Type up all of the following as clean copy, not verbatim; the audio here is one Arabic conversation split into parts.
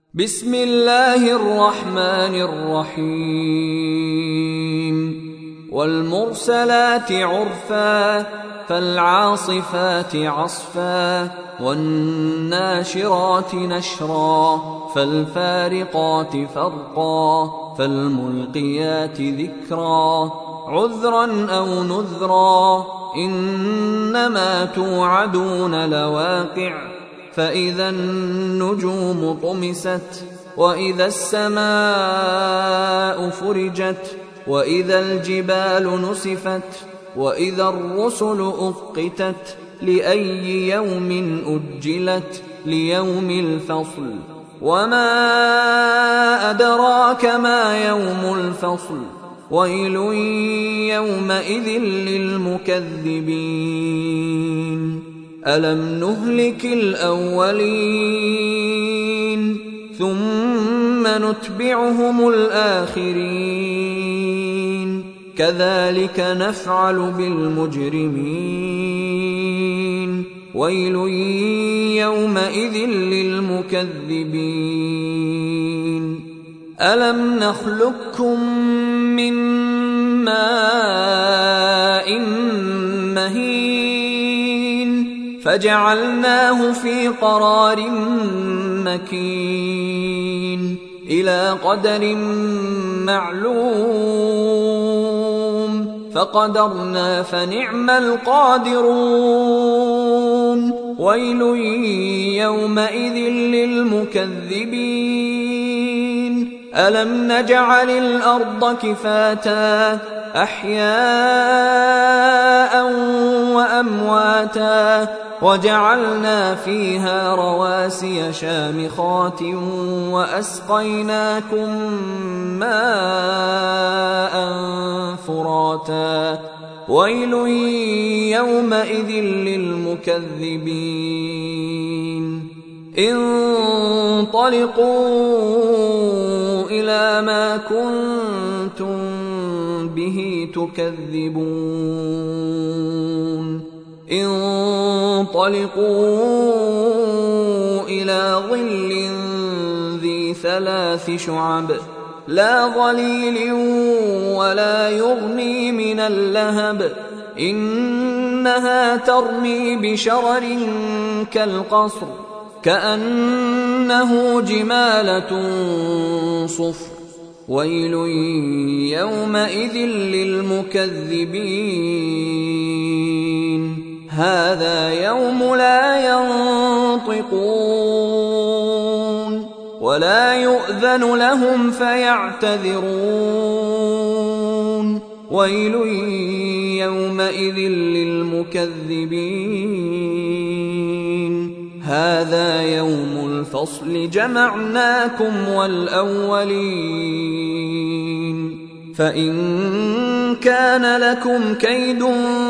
بسم الله الرحمن الرحيم والمرسلات عرفا فالعاصفات عصفا والناشرات نشرا فالفارقات فرقا فالملقيات ذكرا عذرا أو نذرا إنما توعدون لواقع فإذا النجوم طمست وإذا السماء فرجت وإذا الجبال نسفت وإذا الرسل أقتت لأي يوم أجلت ليوم الفصل وما أدراك ما يوم الفصل ويل يومئذ للمكذبين ألم نهلك الأولين ثم نتبعهم الآخرين كذلك نفعل بالمجرمين ويل يومئذ للمكذبين ألم نخلقكم من ماء مهين فجعلناه في قرار مكين إلى قدر معلوم فقدرنا فنعم القادرون ويل يومئذ للمكذبين ألم نجعل الأرض كفاتا أحياء وأمواتا وجعلنا فيها رواسي شامخات وأسقيناكم ماء فراتا ويل يومئذ للمكذبين انطلقوا إلى ما كنتم به تكذبون انطلقوا إلى ظل ذي 3 شعب لا ظليل ولا يغني من اللهب إنها ترمي بشرر كالقصر كأنه جمالة صفر ويل يومئذ للمكذبين هذا يوم لا ينطقون ولا يؤذن لهم فيعتذرون ويل يومئذ للمكذبين هذا يوم الفصل جمعناكم والأولين فإن كان لكم كيد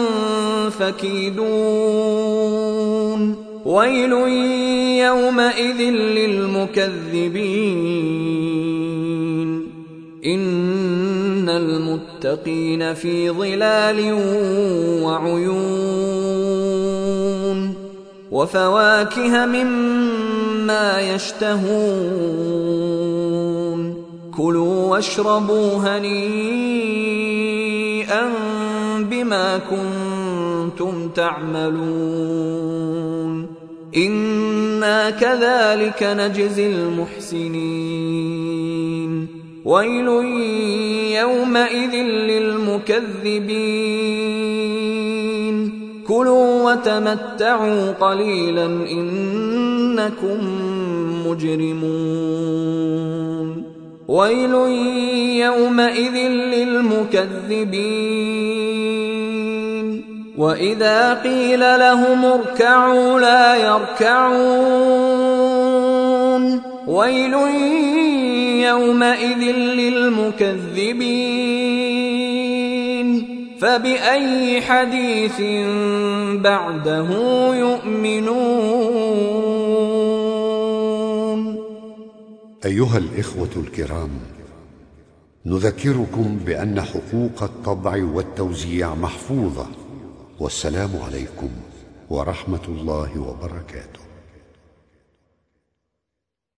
فكيدون ويل يومئذ للمكذبين إن المتقين في ظلال وعيون وفواكه مما يشتهون كلوا واشربوا هنيئا بما كنتم تعملون إنا كذلك نجزي المحسنين ويل يومئذ للمكذبين كلوا وتمتعوا قليلا إنكم مجرمون ويل يومئذ للمكذبين وإذا قيل لهم اركعوا لا يركعون ويل يومئذ للمكذبين فبأي حديث بعده يؤمنون أيها الإخوة الكرام، نذكركم بأن حقوق الطبع والتوزيع محفوظة، والسلام عليكم ورحمة الله وبركاته.